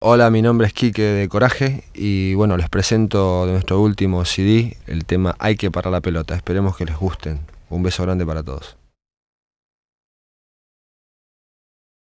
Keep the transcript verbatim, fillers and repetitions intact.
Hola, mi nombre es Quique de Coraje y bueno, les presento de nuestro último C D el tema Hay que parar la pelota. Esperemos que les gusten. Un beso grande para todos.